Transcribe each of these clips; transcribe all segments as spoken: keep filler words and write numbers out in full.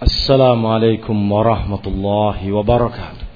السلام عليكم ورحمة الله وبركاته.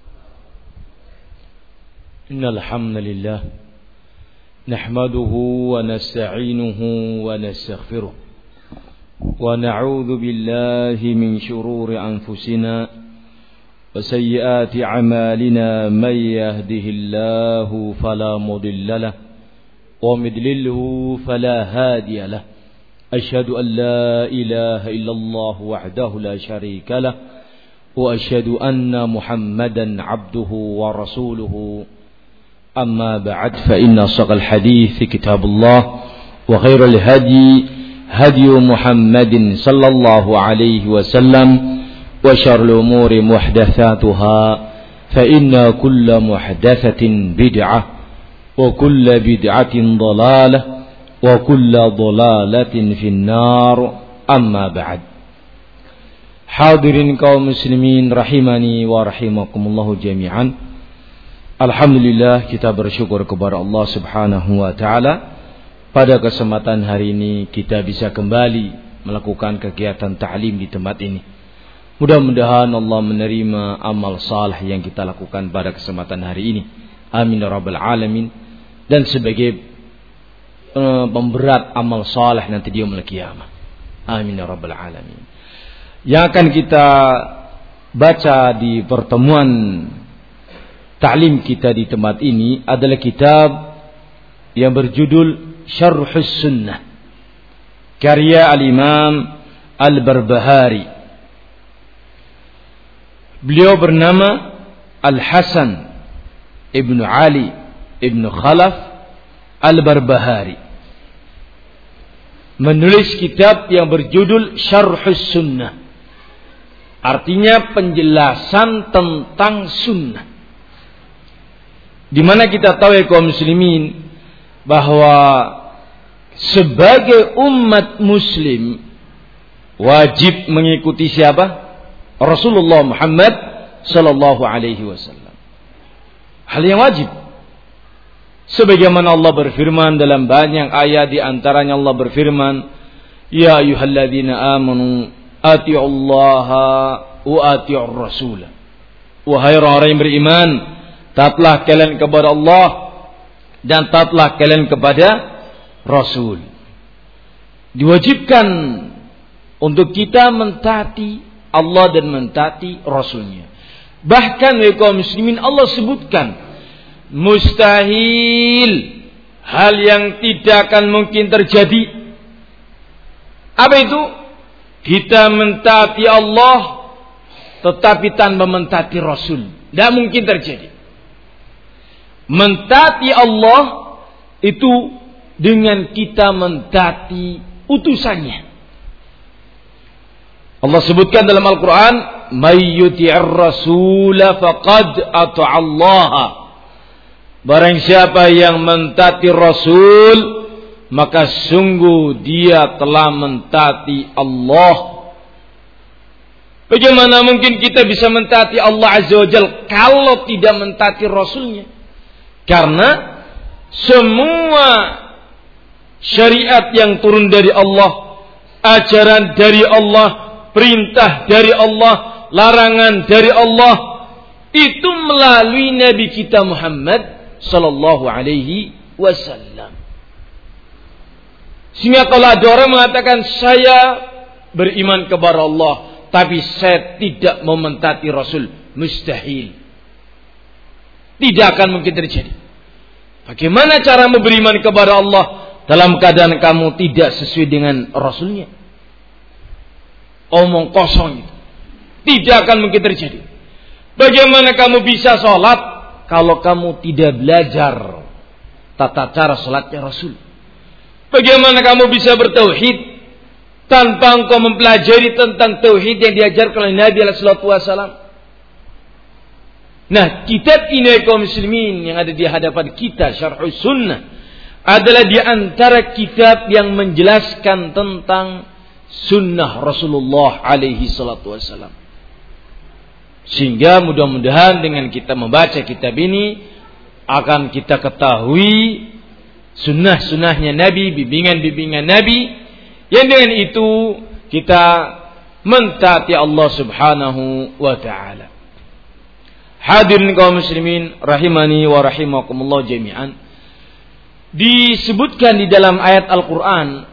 إن الحمد لله نحمده ونستعينه ونستغفره ونعوذ بالله من شرور أنفسنا وسيئات أعمالنا. من يهده الله فلا مضل له ومن يضلله فلا هادي له. أشهد أن لا إله إلا الله وحده لا شريك له وأشهد أن محمدا عبده ورسوله. أما بعد فإن أصدق الحديث كتاب الله وخير الهدي هدي محمد صلى الله عليه وسلم وشر الأمور محدثاتها فإن كل محدثة بدعة وكل بدعة ضلالة وكل ضلالة في النار. أما بعد. Hadirin kaum muslimin rahimani wa rahimakumullah jami'an. Alhamdulillah, kita bersyukur kepada Allah Subhanahu wa taala pada kesempatan hari ini kita bisa kembali melakukan kegiatan ta'lim di tempat ini. Mudah-mudahan Allah menerima amal saleh yang kita lakukan pada kesempatan hari ini. Amin ya rabbal alamin. Dan sebagai pemberat amal saleh nanti di yaumul qiyamah. Amin ya rabbal alamin. Yang akan kita baca di pertemuan ta'lim kita di tempat ini adalah kitab yang berjudul Syarhus Sunnah karya Al-Imam Al-Barbahari. Beliau bernama Al-Hasan Ibnu Ali Ibnu Khalaf Al-Barbahari, menulis kitab yang berjudul Syarhus Sunnah, artinya penjelasan tentang sunnah. Di mana kita tahu ya kaum muslimin bahwa sebagai umat muslim wajib mengikuti siapa? Rasulullah Muhammad sallallahu alaihi wasallam. Hal yang wajib. Sebagaimana Allah berfirman dalam banyak ayat, di antaranya Allah berfirman, ya ayyuhalladzina amanu atiullaha wa atiur rasul. Wahai orang yang beriman, taatlah kalian kepada Allah dan taatlah kalian kepada Rasul. Diwajibkan untuk kita mentaati Allah dan mentaati Rasulnya. Bahkan wahai kaum muslimin, Allah sebutkan mustahil, hal yang tidak akan mungkin terjadi. Apa itu? Kita mentaati Allah tetapi tanpa mentaati Rasul. Tidak mungkin terjadi. Mentaati Allah itu dengan kita mentaati utusannya. Allah sebutkan dalam Al-Quran, may yuti'ir rasula faqad ata'allaha. Barang siapa yang mentaati Rasul, maka sungguh dia telah mentaati Allah. Bagaimana mungkin kita bisa mentaati Allah Azza wa Jalla kalau tidak mentaati Rasulnya? Karena semua syariat yang turun dari Allah, ajaran dari Allah, perintah dari Allah, larangan dari Allah, itu melalui Nabi kita Muhammad sallallahu alaihi wasallam. Sehingga kalau ada orang mengatakan saya beriman kepada Allah tapi saya tidak mau mentaati Rasul, mustahil. Tidak akan mungkin terjadi. Bagaimana cara beriman kepada Allah dalam keadaan kamu tidak sesuai dengan Rasulnya? Omong kosong itu. Tidak akan mungkin terjadi. Bagaimana kamu bisa sholat kalau kamu tidak belajar tata cara salatnya Rasul? Bagaimana kamu bisa bertauhid tanpa engkau mempelajari tentang tauhid yang diajarkan oleh Nabi alaihi salatu wasallam? Nah, kitab ini kaum muslimin yang ada di hadapan kita, Syarhus Sunnah, adalah di antara kitab yang menjelaskan tentang sunnah Rasulullah alaihi salatu wasallam. Sehingga mudah-mudahan dengan kita membaca kitab ini akan kita ketahui sunnah-sunnahnya Nabi, bimbingan-bimbingan Nabi, yang dengan itu kita mentaati Allah Subhanahu wa taala. Hadirin kaum muslimin rahimani wa rahimakumullah jami'an. Disebutkan di dalam ayat Al-Qur'an,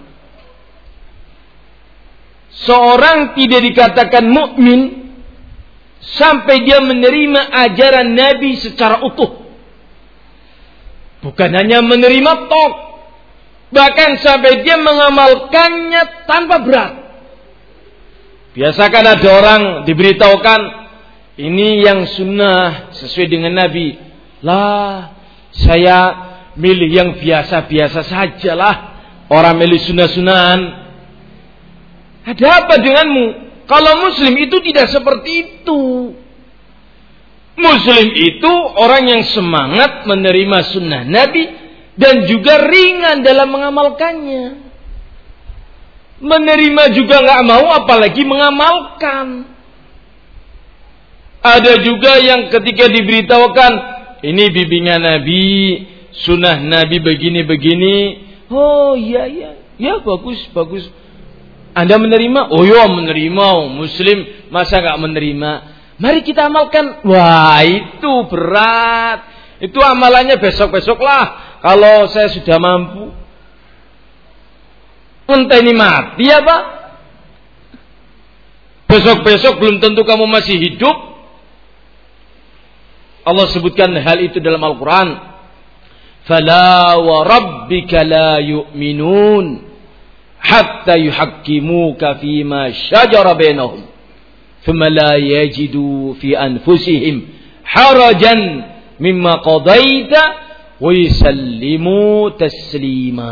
seorang tidak dikatakan mukmin sampai dia menerima ajaran Nabi secara utuh. Bukan hanya menerima tok, bahkan sampai dia mengamalkannya tanpa berat. Biasakan ada orang diberitahukan ini yang sunnah sesuai dengan Nabi. Lah, saya milih yang biasa-biasa sajalah. Orang milih sunnah-sunnahan. Ada apa denganmu? Kalau muslim itu tidak seperti itu. Muslim itu orang yang semangat menerima sunnah Nabi dan juga ringan dalam mengamalkannya. Menerima juga nggak mau, apalagi mengamalkan. Ada juga yang ketika diberitahukan ini bimbingan Nabi, sunnah Nabi begini-begini. Oh iya iya, ya bagus bagus. Anda menerima? Oh iya menerima. Muslim masa nggak menerima? Mari kita amalkan. Wah itu berat. Itu amalannya besok-besok lah. Kalau saya sudah mampu. Entah ini mati apa? Besok-besok belum tentu kamu masih hidup. Allah sebutkan hal itu dalam Al-Quran. Fala wa rabbika la yu'minun hatta yuhakkimuka fima syajara bainahum thumma la yajidu fi anfusihim harajan mimma qadaita wa yusallimu taslima.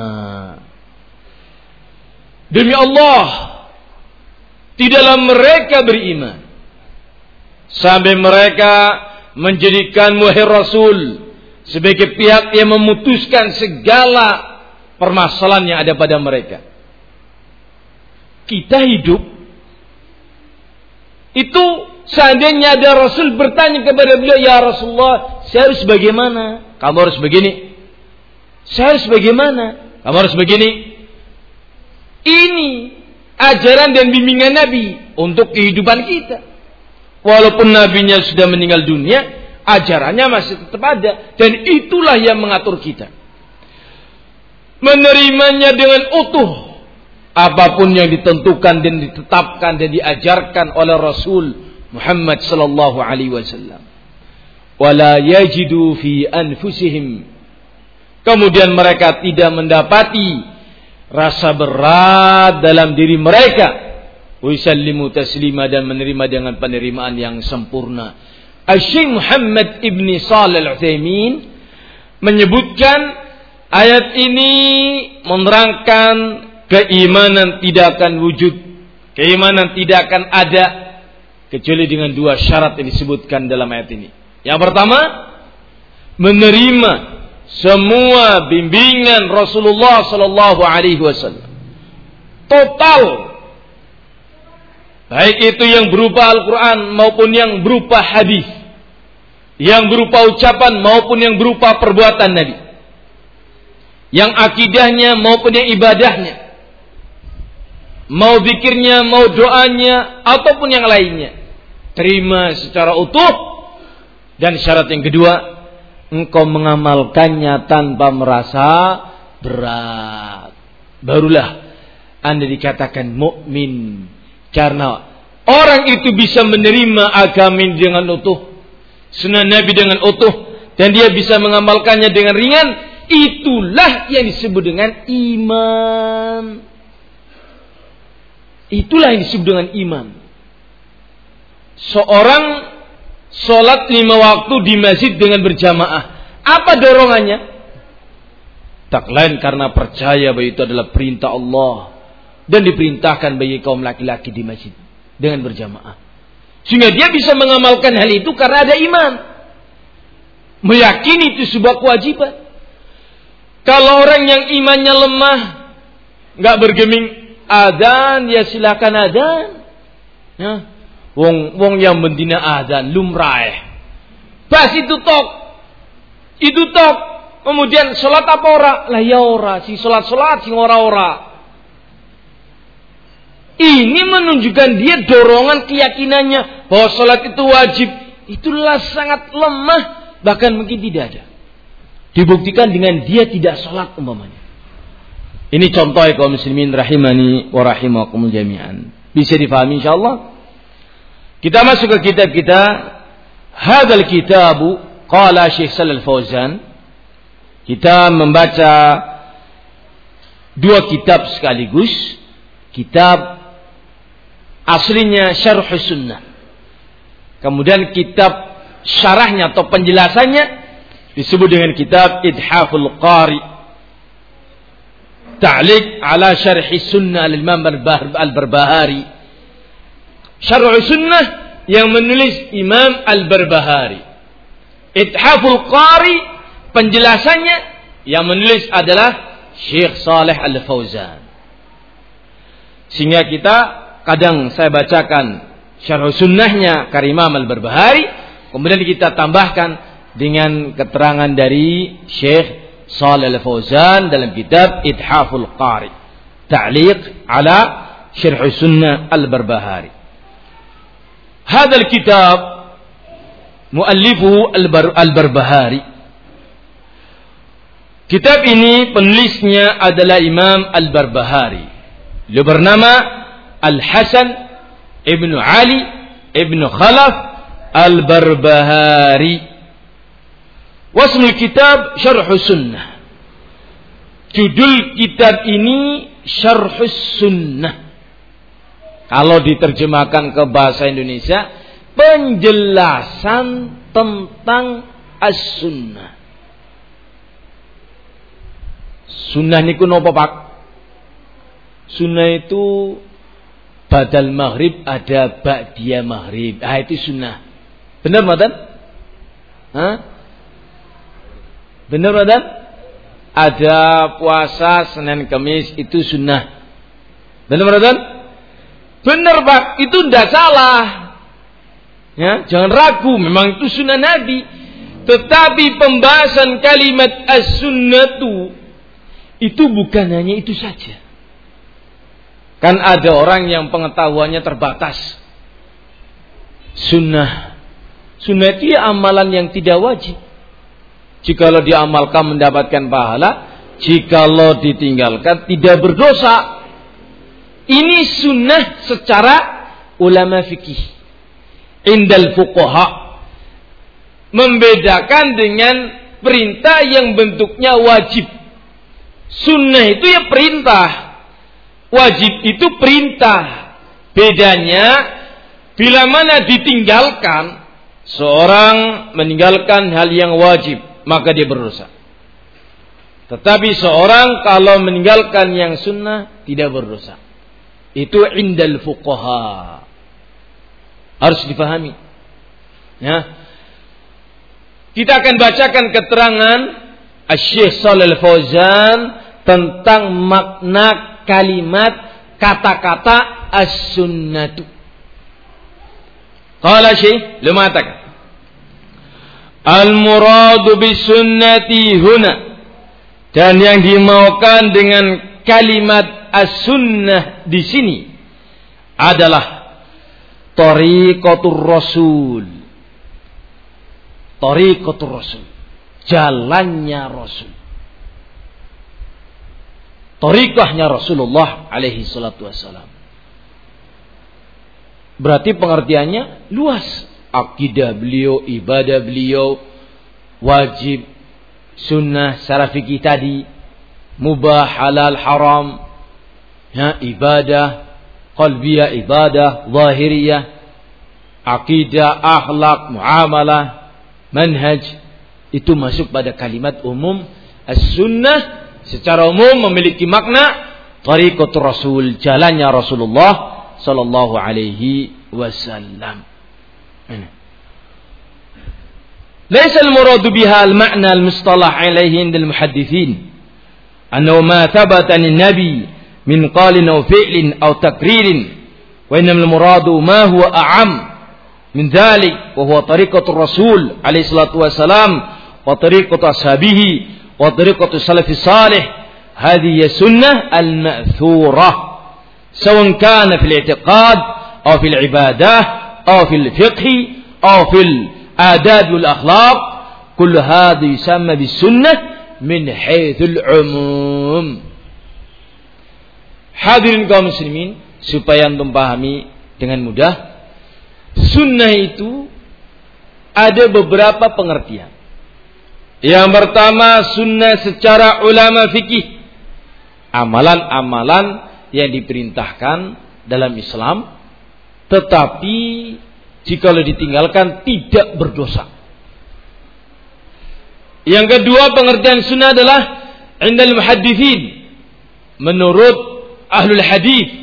Demi Allah, tidaklah mereka beriman sampai mereka menjadikan wahai Rasul sebagai pihak yang memutuskan segala permasalahan yang ada pada mereka. Kita hidup itu seandainya ada Rasul bertanya kepada beliau, ya Rasulullah, saya harus bagaimana? Kamu harus begini. Saya harus bagaimana? Kamu harus begini. Ini ajaran dan bimbingan Nabi untuk kehidupan kita. Walaupun nabinya sudah meninggal dunia, ajarannya masih tetap ada. Dan itulah yang mengatur kita. Menerimanya dengan utuh. Apapun yang ditentukan dan ditetapkan dan diajarkan oleh Rasul Muhammad sallallahu alaihi wasallam. Wala yajidu fi anfusihim. Kemudian mereka tidak mendapati rasa berat dalam diri mereka. Wa yusallimu taslima, dan menerima dengan penerimaan yang sempurna. Asy-Syaikh Muhammad ibni Shalih Al-Utsaimin menyebutkan ayat ini menerangkan keimanan tidak akan wujud, keimanan tidak akan ada kecuali dengan dua syarat yang disebutkan dalam ayat ini. Yang pertama, menerima semua bimbingan Rasulullah sallallahu alaihi wasallam total, baik itu yang berupa Al-Quran maupun yang berupa hadis, yang berupa ucapan maupun yang berupa perbuatan Nabi, yang akidahnya maupun yang ibadahnya, mau zikirnya, mau doanya ataupun yang lainnya, terima secara utuh. Dan syarat yang kedua, engkau mengamalkannya tanpa merasa berat. Barulah Anda dikatakan mukmin. Karena orang itu bisa menerima agama dengan utuh, sunnah Nabi dengan utuh, dan dia bisa mengamalkannya dengan ringan. Itulah yang disebut dengan iman. Itulah yang disebut dengan iman. Seorang sholat lima waktu di masjid dengan berjamaah. Apa dorongannya? Tak lain karena percaya bahwa itu adalah perintah Allah dan diperintahkan bagi kaum laki-laki di masjid dengan berjamaah. Sehingga dia bisa mengamalkan hal itu karena ada iman. Meyakini itu sebuah kewajiban. Kalau orang yang imannya lemah, nggak bergeming adzan, ya silakan adzan. Ya. Wong wong yang mendina adzan lumrah. Bas itu tok. Itu tok. Kemudian salat apa ora? Lah ya ora, si salat-salat sing ora-ora. Ini menunjukkan dia dorongan keyakinannya bahwa sholat itu wajib. Itulah sangat lemah, bahkan mungkin tidak ada. Dibuktikan dengan dia tidak sholat umpamanya. Ini contoh ya kaum muslimin rahimani wa rahimakumul jami'an. Bisa difahami insyaallah. Kita masuk ke kitab kita. Hadzal kitabu qala Syekh Shalal Fauzan. Kita membaca dua kitab sekaligus. Kitab aslinya Syarh Sunnah. Kemudian kitab syarahnya atau penjelasannya disebut dengan kitab Idhaful Qari. Ta'liq ala Syarh Sunnah al-Imam Al-Barbahari. Syarh Sunnah yang menulis Imam Al-Barbahari. Idhaful Qari penjelasannya yang menulis adalah Syekh Shalih Al-Fauzan. Sehingga kita kadang saya bacakan Syarh Sunnahnya karya Imam Al-Barbahari, kemudian kita tambahkan dengan keterangan dari Syekh Shalih Al-Fauzan dalam kitab Idhaful Qari, Ta'liq ala Syarh Sunnah Al-Barbahari. Hadzal kitab muallifuhu Al-Barbahari. Kitab ini penulisnya adalah Imam Al-Barbahari. Dia bernama Al-Hasan Ibn Ali Ibn Khalaf Al-Barbahari. Wasmul kitab Syarh Sunnah. Judul kitab ini Syarh Sunnah. Kalau diterjemahkan ke bahasa Indonesia, penjelasan tentang As-Sunnah. Sunnah niku napa, Pak? Sunnah itu badal maghrib ada ba'diyah maghrib. Ah itu sunnah. Benar Madan? Hah? Benar Madan? Ada puasa Senin Kamis itu sunnah. Benar Madan? Benar Pak, itu tidak salah. Ya, jangan ragu, memang itu sunnah Nabi. Tetapi pembahasan kalimat as-sunnatu itu bukan hanya itu saja. Kan ada orang yang pengetahuannya terbatas. Sunnah. Sunnah itu ya amalan yang tidak wajib. Jikalau diamalkan mendapatkan pahala, jikalau ditinggalkan tidak berdosa. Ini sunnah secara ulama fikih. Indal fuqaha. Membedakan dengan perintah yang bentuknya wajib. Sunnah itu ya perintah. Wajib itu perintah. Bedanya bila mana ditinggalkan, seorang meninggalkan hal yang wajib, maka dia berdosa. Tetapi seorang kalau meninggalkan yang sunnah tidak berdosa. Itu indal fuqaha. Harus dipahami. Ya. Kita akan bacakan keterangan Syekh Shalih Al-Fauzan tentang makna kalimat kata-kata as-sunnatu. Qala Syekh mengatakan, al-muradu bis-sunnati huna, dan yang dimaukan dengan kalimat as-sunnah di sini adalah tariqatur rasul. Tariqatur rasul, jalannya Rasul. Tariqahnya Rasulullah alaihi salatu wassalam. Berarti pengertiannya luas. Akidah beliau, ibadah beliau, wajib, sunnah, secara fikih tadi, mubah, halal, haram, ya, ibadah, qalbiyah, ibadah, zahiriyah, akidah, akhlak, muamalah, manhaj, itu masuk pada kalimat umum. As-sunnah secara umum memiliki makna tariqatul Rasul, jalannya Rasulullah sallallahu alaihi wasallam. Laisa al-muradu biha al-ma'na al-mustalah alaihi inda al-muhaddithin annahu ma thabata lin-nabi min qalin aw fi'lin aw takririn, wa innama al-muradu ma huwa a'am min dhalik wa huwa tariqatul Rasul alaihi salatu wasalam wa tariqatu ashabihi wa tariqatu salafis salih. Hadhihi sunnah al-ma'thurah. سواء كان في الاعتقاد أو في العبادة أو في الفقه أو في الآداب والأخلاق كل هذا يسمى بالسنة من حيث العموم. Hadirin kaum muslimin, supaya antum pahami dengan mudah, sunnah itu ada beberapa pengertian. Yang pertama, sunnah secara ulama fikih, amalan-amalan yang diperintahkan dalam Islam, tetapi jika ditinggalkan tidak berdosa. Yang kedua, pengertian sunnah adalah indal muhaddithin, menurut ahlul hadis.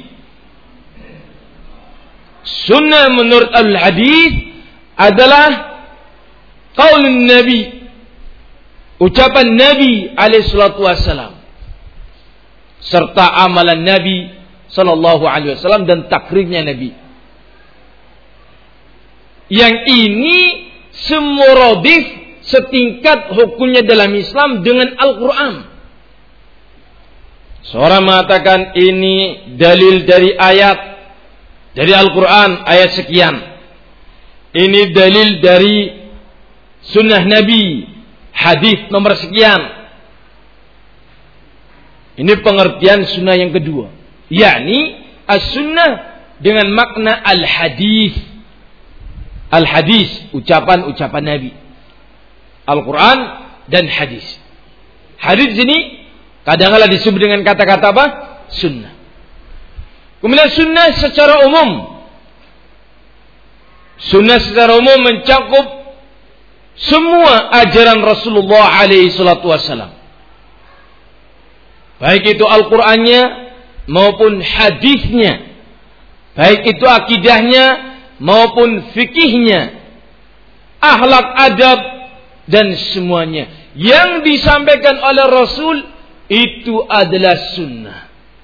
Sunnah menurut ahlul hadis adalah qaulun Nabi, ucapan Nabi alaihi salatu wassalam, serta amalan Nabi sallallahu alaihi wasallam dan takrirnya Nabi. Yang ini semuradif, setingkat hukumnya dalam Islam dengan Al-Quran. Seorang mengatakan ini dalil dari ayat dari Al-Quran ayat sekian, ini dalil dari sunnah Nabi hadis nomor sekian. Ini pengertian sunnah yang kedua, yakni as-sunnah dengan makna al-hadis. Al-hadis, ucapan-ucapan Nabi, Al-Quran dan hadis. Hadis ini kadang-kadang disebut dengan kata-kata apa? Sunnah. Kemudian sunnah secara umum. Sunnah secara umum mencakup semua ajaran Rasulullah alaihi salatu wassalam. Baik itu Al-Qur'annya maupun hadisnya. Baik itu akidahnya maupun fikihnya. Akhlak, adab dan semuanya yang disampaikan oleh Rasul itu adalah sunnah.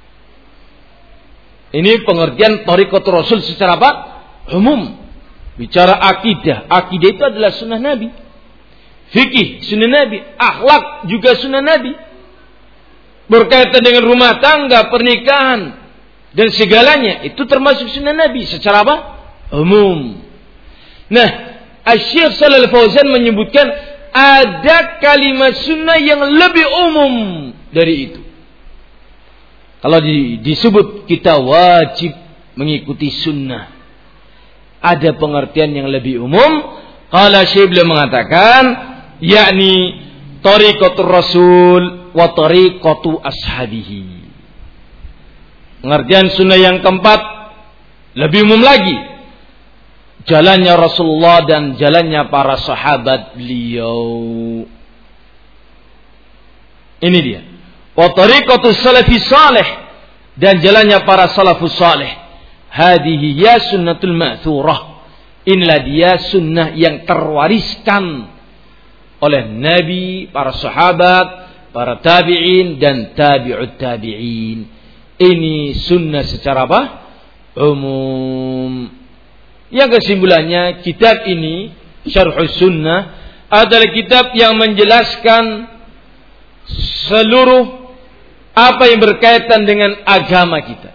Ini pengertian thariqatul Rasul secara apa? Umum. Bicara akidah, akidah itu adalah sunnah Nabi. Fikih, sunnah Nabi. Akhlak juga sunnah Nabi. Berkaitan dengan rumah tangga, pernikahan dan segalanya, itu termasuk sunnah Nabi secara apa? Umum. Nah, Asy-Syaikh Shalal Fauzan menyebutkan ada kalimat sunnah yang lebih umum dari itu. Kalau di, disebut kita wajib mengikuti sunnah, ada pengertian yang lebih umum. Qala Syekh beliau mengatakan, yakni tariqatur Rasul wa tariqatu ashabihi. Pengertian sunnah yang keempat lebih umum lagi, jalannya Rasulullah dan jalannya para sahabat beliau. Ini dia. Wa tariqatus salafi salih, dan jalannya para salafus salih. Hadihi ya sunnatul ma'thurah. Inilah dia sunnah yang terwariskan oleh Nabi, para sahabat, para tabi'in dan tabi'ut tabi'in. Ini sunnah secara apa? Umum. Yang kesimpulannya, kitab ini Syarhus Sunnah adalah kitab yang menjelaskan seluruh apa yang berkaitan dengan agama kita.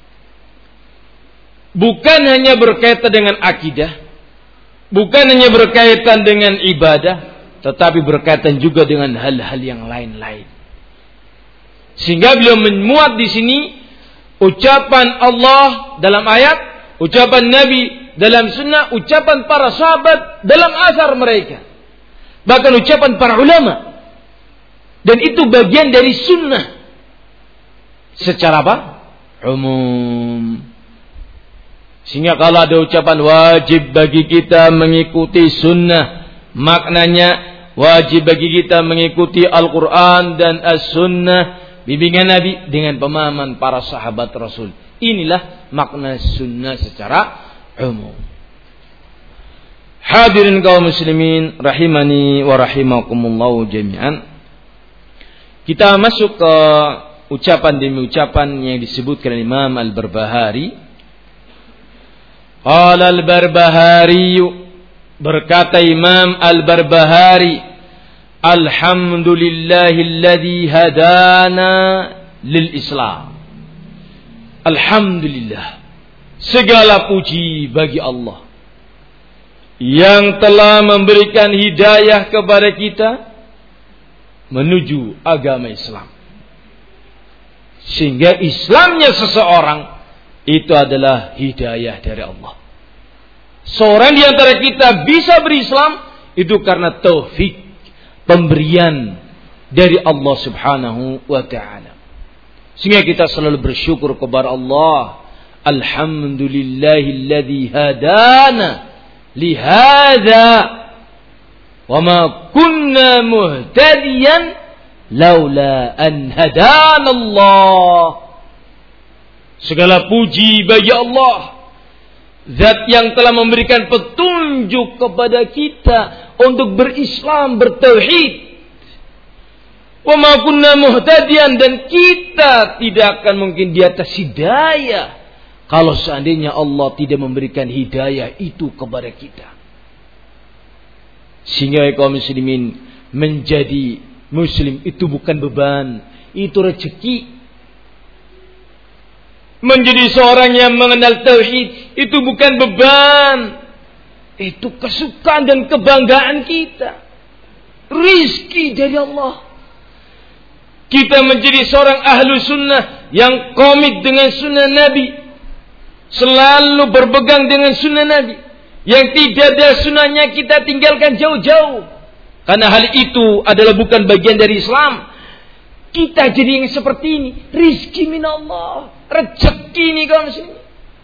Bukan hanya berkaitan dengan akidah, bukan hanya berkaitan dengan ibadah, tetapi berkaitan juga dengan hal-hal yang lain-lain. Sehingga beliau memuat di sini ucapan Allah dalam ayat, ucapan Nabi dalam sunnah, ucapan para sahabat dalam asar mereka, bahkan ucapan para ulama. Dan itu bagian dari sunnah secara apa? Umum. Sehingga kalau ada ucapan wajib bagi kita mengikuti sunnah, maknanya wajib bagi kita mengikuti Al-Quran dan As-Sunnah, bimbingan Nabi dengan pemahaman para sahabat Rasul. Inilah makna sunnah secara umum. Hadirin kaum muslimin rahimani wa rahimakumullah jami'an. Kita masuk ke ucapan demi ucapan yang disebutkan Imam Al-Barbahari. Qala Al-Barbahari, berkata Imam Al-Barbahari, alhamdulillahilladzi hadana lil Islam. Alhamdulillah, segala puji bagi Allah yang telah memberikan hidayah kepada kita menuju agama Islam. Sehingga Islamnya seseorang itu adalah hidayah dari Allah. Seorang di antara kita bisa berislam itu karena taufik, pemberian dari Allah Subhanahu wa ta'ala. Sehingga kita selalu bersyukur kepada Allah. Alhamdulillahilladzi hadana lihada wa ma kunna muhtadiyan laula an hadana Allah. Segala puji bagi Allah, Zat yang telah memberikan petunjuk kepada kita untuk berislam, bertauhid. Wa ma kunna muhtadiyan, dan kita tidak akan mungkin di atas hidayah kalau seandainya Allah tidak memberikan hidayah itu kepada kita. Sehingga kaum muslimin, menjadi muslim itu bukan beban, itu rezeki. Menjadi seorang yang mengenal tauhid itu bukan beban, itu kesukaan dan kebanggaan kita, rizki dari Allah. Kita menjadi seorang ahlu sunnah yang komit dengan sunnah Nabi, selalu berpegang dengan sunnah Nabi. Yang tidak ada sunnahnya kita tinggalkan jauh-jauh, karena hal itu adalah bukan bagian dari Islam. Kita jadi yang seperti ini, rizki min Allah, rezeki ini kaum muslimin.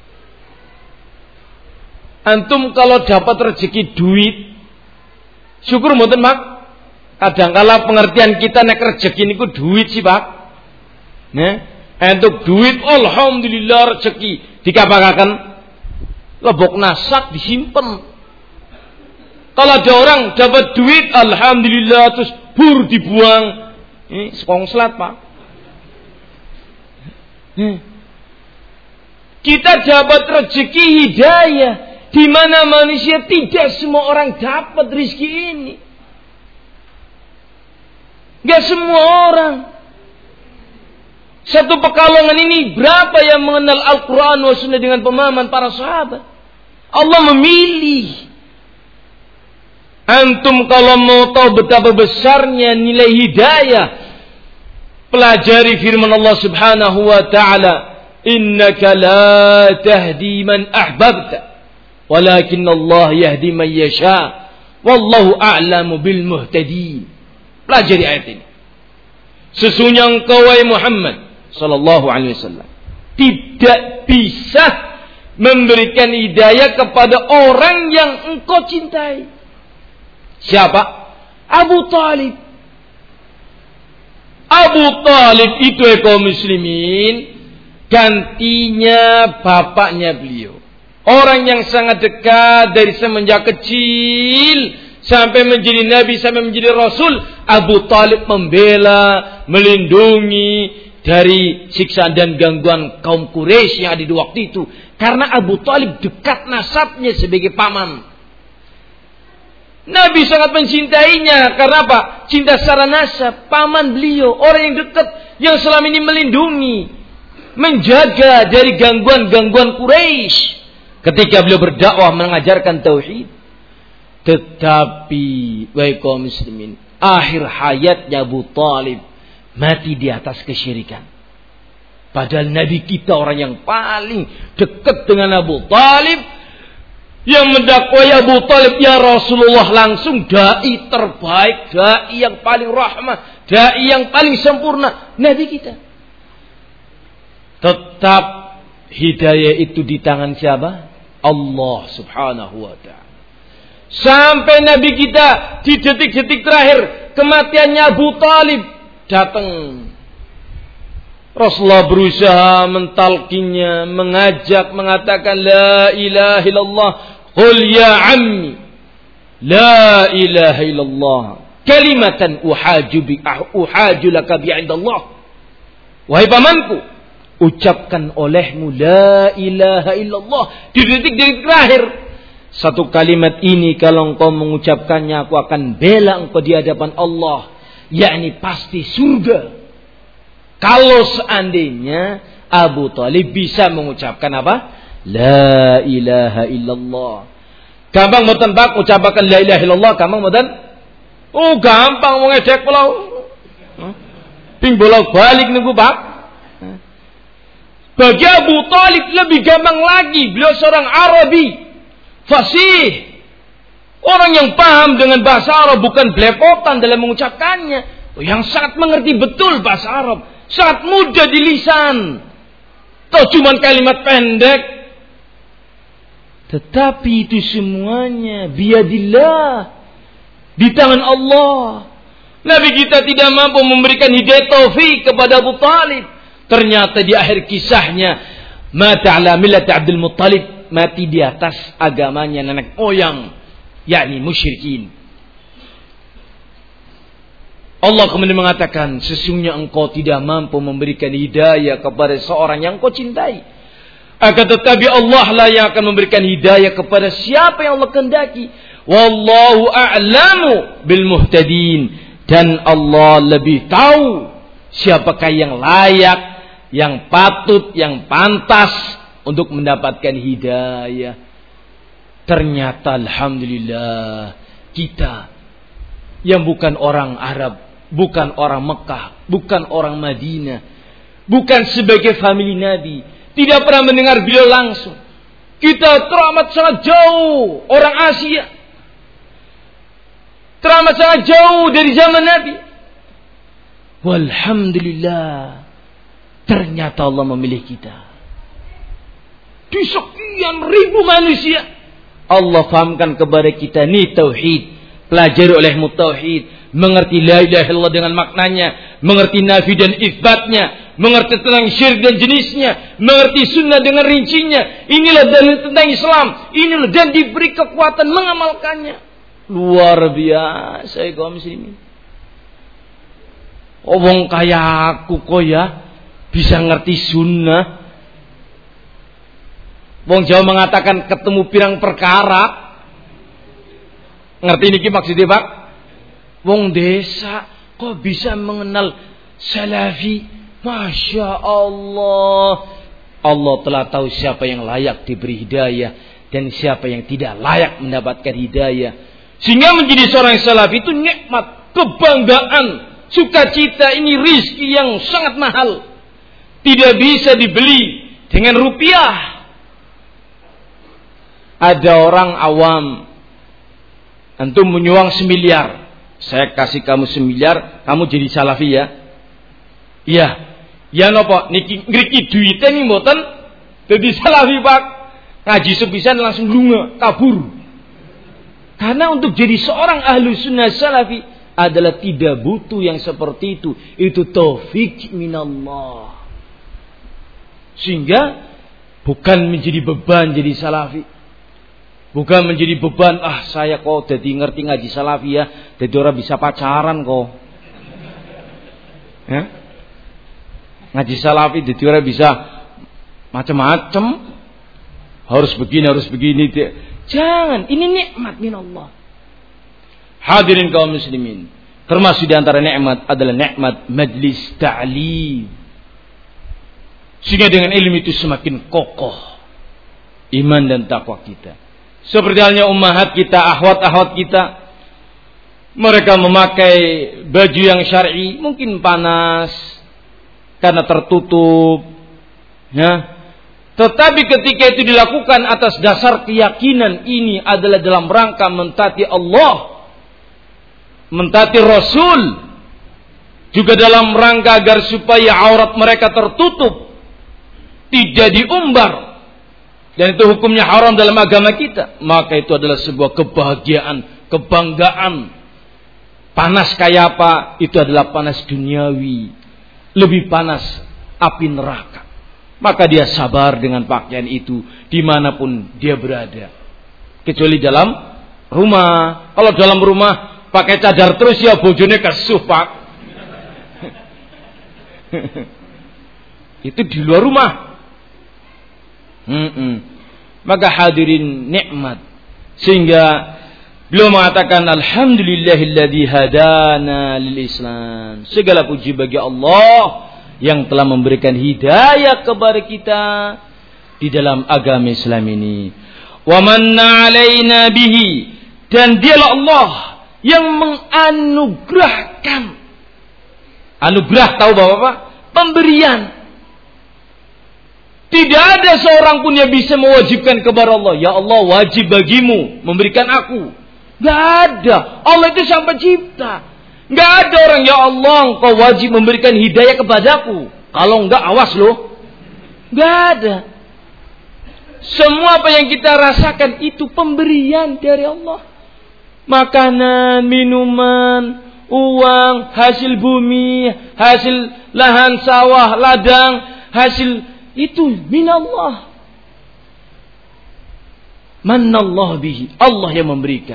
Antum kalau dapat rezeki duit, syukur mboten Pak? Kadang-kala pengertian kita nek rezeki niku duit sih Pak. Nah, entuk duit alhamdulillah rezeki dikapakaken lebok nasak disimpen. Kalau ada orang dapat duit alhamdulillah terus bur dibuang, ini sekongslat Pak. Hmm. Kita dapat rezeki hidayah, di mana manusia tidak semua orang dapat rezeki ini. Gak semua orang. Satu Pekalongan ini berapa yang mengenal Al-Quran wa Sunnah dengan pemahaman para sahabat. Allah memilih. Antum kalau mau tahu betapa besarnya nilai hidayah, pelajari firman Allah Subhanahu wa ta'ala, innaka la tahdi man ahbabta walakin Allah yahdi man yasha wallahu a'lamu bil muhtadin. Pelajari ayat ini. Sesungguhnya engkau wahai Muhammad sallallahu alaihi wasallam tidak bisa memberikan hidayah kepada orang yang engkau cintai. Siapa? Abu Talib. Abu Talib itu kaum muslimin, gantinya bapaknya beliau. Orang yang sangat dekat dari semenjak kecil sampai menjadi nabi, sampai menjadi rasul. Abu Talib membela, melindungi dari siksaan dan gangguan kaum Quraisy yang ada di waktu itu. Karena Abu Talib dekat nasabnya sebagai paman. Nabi sangat mencintainya. Karena apa? Cinta secara nasab. Paman beliau, orang yang dekat, yang selama ini melindungi, menjaga dari gangguan-gangguan Quraisy ketika beliau berdakwah mengajarkan tauhid. Tetapi wahai kaum muslimin, akhir hayatnya Abu Talib mati di atas kesyirikan. Padahal Nabi kita orang yang paling dekat dengan Abu Talib, yang mendakwai Abu Talib, ya Rasulullah, langsung dai terbaik, dai yang paling rahmah, dai yang paling sempurna, Nabi kita. Tetap hidayah itu di tangan siapa? Allah Subhanahu wa ta'ala. Sampai Nabi kita di detik-detik terakhir kematiannya Abu Talib datang, Rasulullah berusaha mentalkinnya, mengajak, mengatakan la ilaha illallah, qul ya ammi la ilaha illallah kalimatan uhaju bi uhaju laka bi indallah. Wahai pamanku, ucapkan olehmu la ilaha illallah di detik-detik terakhir. Satu kalimat ini kalau engkau mengucapkannya, aku akan bela engkau di hadapan Allah, yakni pasti surga. Kalau seandainya Abu Thalib bisa mengucapkan apa? La ilaha illallah. Gampang mboten Pak ucapaken la ilaha illallah, gampang mboten? Oh, gampang wong ngedek pulau. Ping bolak-balik niku Pak. Bagi Abu Thalib lebih gampang lagi, beliau seorang Arabi fasih. Orang yang paham dengan bahasa Arab, bukan belepotan dalam mengucapkannya. Yang sangat mengerti betul bahasa Arab, sangat mudah di lisan. Atau cuma kalimat pendek. Tetapi itu semuanya biadillah, di tangan Allah. Nabi kita tidak mampu memberikan hidayah taufik kepada Abu Thalib. Ternyata di akhir kisahnya, mata ala millati Abdul Muttalib, mati di atas agamanya nenek moyang, yakni musyrikin. Allah kemudian mengatakan, sesungguhnya engkau tidak mampu memberikan hidayah kepada seorang yang engkau cintai. Akan tetapi Allah lah yang akan memberikan hidayah kepada siapa yang Allah kehendaki. Wallahu a'lamu bil muhtadin. Dan Allah lebih tahu siapakah yang layak, yang patut, yang pantas untuk mendapatkan hidayah. Ternyata alhamdulillah, kita yang bukan orang Arab, bukan orang Mekah, bukan orang Madinah, bukan sebagai famili Nabi, tidak pernah mendengar beliau langsung. Kita teramat sangat jauh, orang Asia, teramat sangat jauh dari zaman Nabi. Walhamdulillah, ternyata Allah memilih kita. Di sekian ribu manusia, Allah fahamkan kepada kita nih tauhid. Pelajari olehmu tauhid, mengerti la ilaha illallah dengan maknanya, mengerti nafi dan isbatnya, mengerti tentang syirik dan jenisnya, mengerti sunnah dengan rincinya. Inilah dalil tentang Islam. Inilah, dan diberi kekuatan mengamalkannya. Luar biasa ya kaum muslimin. Wong kaya aku kok ya bisa ngerti sunnah. Wong Jawa mengatakan ketemu pirang perkara. Ngerti niki maksudnya Pak? Wong desa kok bisa mengenal salafi? Masya Allah. Allah telah tahu siapa yang layak diberi hidayah dan siapa yang tidak layak mendapatkan hidayah. Sehingga menjadi seorang salafi itu nikmat, kebanggaan, sukacita. Ini rizki yang sangat mahal, tidak bisa dibeli dengan rupiah. Ada orang awam, antum menyuang semiliar, saya kasih kamu semiliar, kamu jadi salafi ya? Iya. Ya nopo niki ngriki duite nih mboten dadi salafi Pak. Ngaji sepisan langsung lunga, kabur. Karena untuk jadi seorang ahlu sunnah salafi adalah tidak butuh yang seperti itu. Itu taufik minallah. Sehingga bukan menjadi beban jadi salafi. Bukan menjadi beban, ah saya kok jadi ngerti ngaji salafi ya, jadi orang bisa pacaran kok. Ya? Ngaji salafi jadi orang bisa macam-macam. Harus begini, harus begini. Jangan, ini nikmat min Allah. Hadirin kaum muslimin, termasuk di antara nikmat adalah nikmat majlis ta'lim. Sehingga dengan ilmu itu semakin kokoh iman dan takwa kita. Seperti halnya ummahat kita, akhwat-akhwat kita, mereka memakai baju yang syar'i, mungkin panas karena tertutup, ya. Tetapi ketika itu dilakukan atas dasar keyakinan ini adalah dalam rangka mentaati Allah, mentaati Rasul, juga dalam rangka agar supaya aurat mereka tertutup, tidak diumbar, dan itu hukumnya haram dalam agama kita, maka itu adalah sebuah kebahagiaan, kebanggaan. Panas kayak apa? Itu adalah panas duniawi, lebih panas api neraka. Maka dia sabar dengan pakaian itu dimanapun dia berada, kecuali dalam rumah. Kalau dalam rumah pakai cadar terus ya bojone kesuh Pak. Itu di luar rumah. Mm-mm. Maka hadirin nikmat, sehingga beliau mengatakan alhamdulillahilladzi hadana lil Islam. Segala puji bagi Allah yang telah memberikan hidayah kepada kita di dalam agama Islam ini. Wa manna 'alaina bihi, dan dialah Allah yang menganugerahkan. Anugerah tahu Bapak-bapak? Pemberian. Tidak ada seorang pun yang bisa mewajibkan kepada Allah, ya Allah wajib bagimu memberikan aku. Gak ada. Allah itu sang pencipta. Gak ada orang, ya Allah engkau wajib memberikan hidayah kepadaku. Kalau enggak awas loh. Gak ada. Semua apa yang kita rasakan itu pemberian dari Allah. Makanan, minuman, uang, hasil bumi, hasil lahan sawah, ladang, hasil itu minallah. Manallahu bihi, Allah yang memberikan.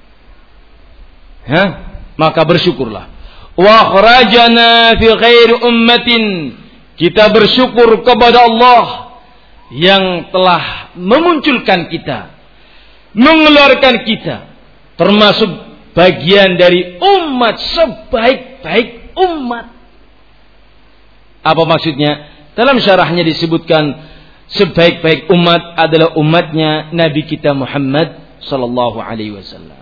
Hah? Maka bersyukurlah. Wa akhrajana fi ghairi ummatin, kita bersyukur kepada Allah yang telah memunculkan kita, mengeluarkan kita, termasuk bagian dari umat sebaik-baik umat. Apa maksudnya? Dalam syarahnya disebutkan sebaik-baik umat adalah umatnya Nabi kita Muhammad sallallahu alaihi wasallam.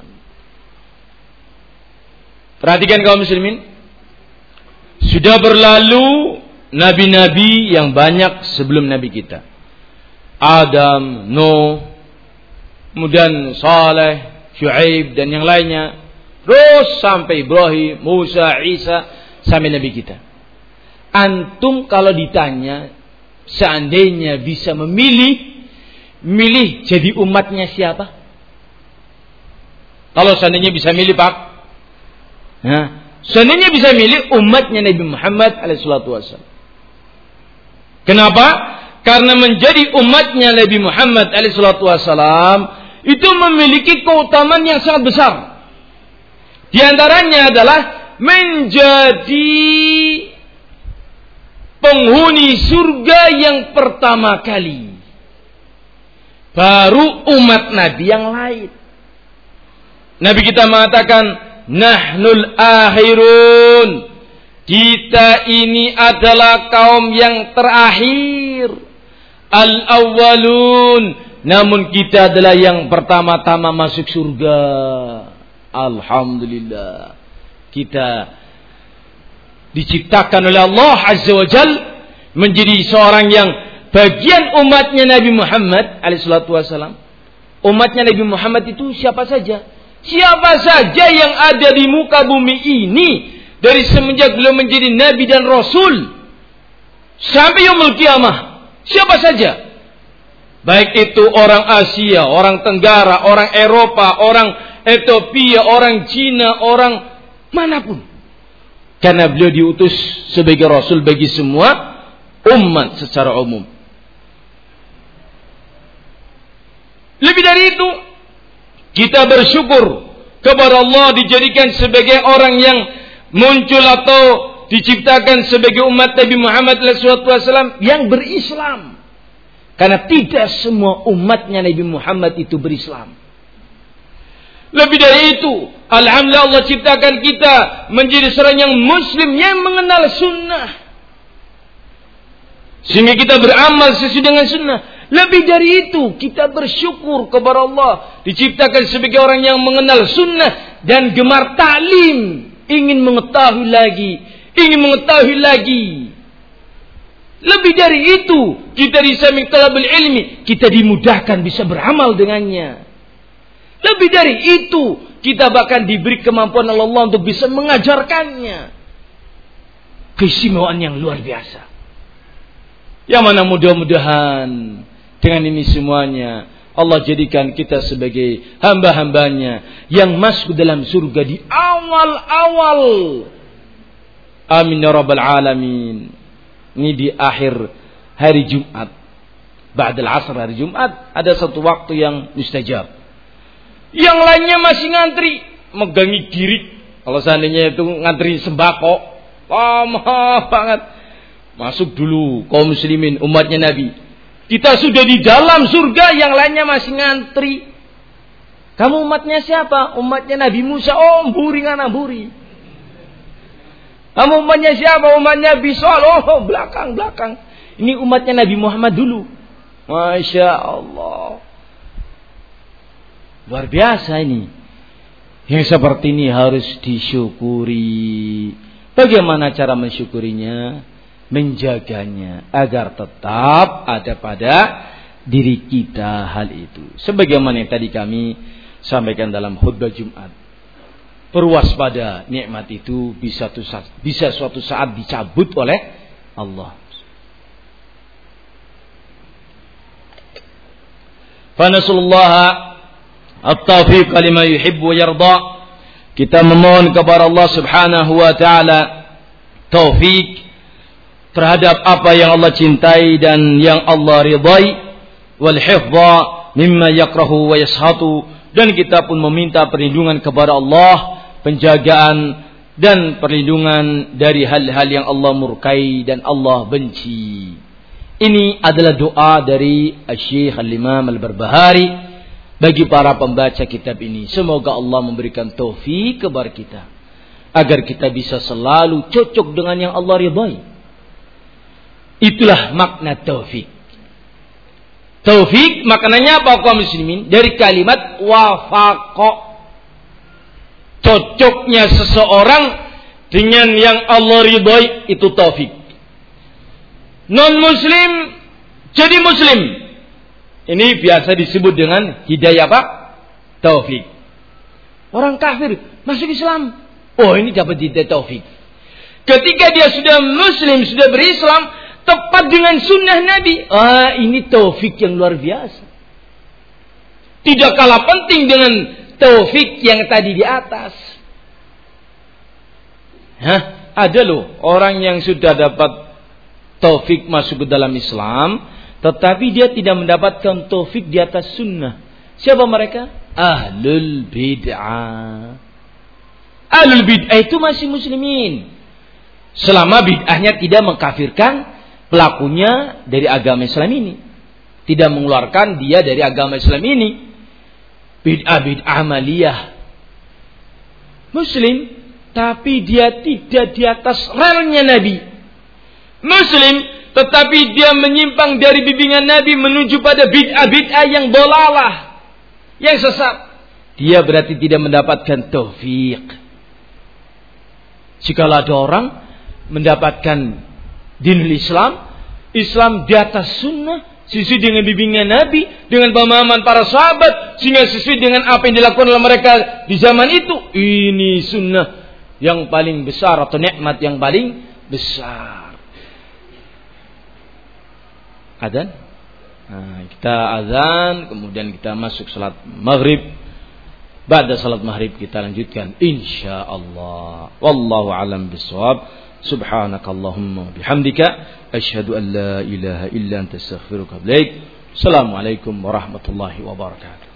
Perhatikan kaum muslimin, sudah berlalu nabi-nabi yang banyak sebelum nabi kita. Adam, Nuh, kemudian Saleh, Syuaib dan yang lainnya, terus sampai Ibrahim, Musa, Isa, sampai nabi kita. Antum kalau ditanya, seandainya bisa memilih, milih jadi umatnya siapa? Kalau seandainya bisa milih Pak, nah, seandainya bisa milih umatnya Nabi Muhammad alaihi salatu wasallam. Kenapa? Karena menjadi umatnya Nabi Muhammad alaihi salatu wasallam itu memiliki keutamaan yang sangat besar. Di antaranya adalah menjadi penghuni surga yang pertama kali. Baru umat Nabi yang lain. Nabi kita mengatakan, Nahnul akhirun, kita ini adalah kaum yang terakhir. Al-awwalun, namun kita adalah yang pertama-tama masuk surga. Alhamdulillah. Kita diciptakan oleh Allah Azza wa Jal menjadi seorang yang bagian umatnya Nabi Muhammad alaihi salatu wasallam. Umatnya Nabi Muhammad itu siapa saja? Siapa saja yang ada di muka bumi ini dari semenjak beliau menjadi Nabi dan Rasul sampai yaumul qiyamah. Siapa saja? Baik itu orang Asia, orang Tenggara, orang Eropa, orang Ethiopia, orang Cina, orang manapun. Karena beliau diutus sebagai Rasul bagi semua umat secara umum. Lebih dari itu, kita bersyukur kepada Allah dijadikan sebagai orang yang muncul atau diciptakan sebagai umat Nabi Muhammad shallallahu alaihi wasallam yang berislam. Karena tidak semua umatnya Nabi Muhammad itu berislam. Lebih dari itu, alhamdulillah Allah ciptakan kita menjadi seorang yang muslim yang mengenal sunnah. Sehingga kita beramal sesuai dengan sunnah. Lebih dari itu, kita bersyukur kepada Allah diciptakan sebagai orang yang mengenal sunnah dan gemar ta'lim, ingin mengetahui lagi, ingin mengetahui lagi. Lebih dari itu, kita di samping talabul ilmi, kita dimudahkan bisa beramal dengannya. Lebih dari itu, kita bahkan diberi kemampuan oleh Allah untuk bisa mengajarkannya. Keistimewaan yang luar biasa. Yang mana mudah-mudahan dengan ini semuanya Allah jadikan kita sebagai hamba-hambanya yang masuk dalam surga di awal-awal. Amin ya rabbal alamin. Ini di akhir hari Jumat. Ba'dal asr hari Jumat ada satu waktu yang mustajab. Yang lainnya masih ngantri, megangi girik. Kalau seandainya itu ngantri sembako, lama banget. Masuk dulu kaum muslimin, umatnya Nabi. Kita sudah di dalam surga, yang lainnya masih ngantri. Kamu umatnya siapa? Umatnya Nabi Musa. Oh, mburi ngana mburi. Kamu umatnya siapa? Umatnya Nabi Shalih. Oh, belakang, belakang. Ini umatnya Nabi Muhammad dulu. Masya Allah. Luar biasa ini. Yang seperti ini harus disyukuri. Bagaimana cara mensyukurinya? Menjaganya agar tetap ada pada diri kita hal itu. Sebagaimana yang tadi kami sampaikan dalam khutbah Jumat. Berwaspada, nikmat itu bisa bisa suatu saat dicabut oleh Allah. Fa nasallallahu at-taufiq lima yuhibbu wa yarda. Kita memohon kepada Allah Subhanahu wa taala taufik terhadap apa yang Allah cintai dan yang Allah ridai, wal hifdha mimma yakrahu wa yashatu, dan kita pun meminta perlindungan kepada Allah, penjagaan dan perlindungan dari hal-hal yang Allah murkai dan Allah benci. Ini adalah doa dari Syekh Al-Imam Al-Barbahari bagi para pembaca kitab ini. Semoga Allah memberikan taufik kepada kita agar kita bisa selalu cocok dengan yang Allah ridai. Itulah makna taufik. Taufik maknanya apa kaum muslimin? Dari kalimat wafaqa. Cocoknya seseorang dengan yang Allah ridai itu taufik. Non muslim jadi muslim. Ini biasa disebut dengan hidayah apa? Taufik. Orang kafir masuk Islam. Oh, ini dapat hidayah taufik. Ketika dia sudah muslim, sudah berislam, tepat dengan sunnah Nabi. Ah, ini taufik yang luar biasa. Tidak kalah penting dengan taufik yang tadi di atas. Hah? Ada loh orang yang sudah dapat taufik masuk ke dalam Islam, tetapi dia tidak mendapatkan taufik di atas sunnah. Siapa mereka? Ahlul bid'ah. Ahlul bid'ah itu masih muslimin, selama bid'ahnya tidak mengkafirkan pelakunya dari agama Islam ini, tidak mengeluarkan dia dari agama Islam ini. Bid'ah-bid'ah amaliyah, muslim tapi dia tidak di atas relnya Nabi. Muslim tetapi dia menyimpang dari bimbingan Nabi menuju pada bid'ah-bid'ah yang dolalah, yang sesat. Dia berarti tidak mendapatkan taufik. Jikalau ada orang mendapatkan dinul Islam, Islam di atas sunnah, sesuai dengan bimbingan Nabi, dengan pemahaman para sahabat, sehingga sesuai dengan apa yang dilakukan oleh mereka di zaman itu. Ini sunnah yang paling besar atau nikmat yang paling besar. Adzan? Nah, kita azan, kemudian kita masuk salat maghrib. Ba'da salat maghrib kita lanjutkan insyaallah. Wallahu a'lam bishawab. Subhanakallahumma bihamdika asyhadu an la ilaha illa anta astaghfiruka wa atubu ilaik. Assalamualaikum warahmatullahi wabarakatuh.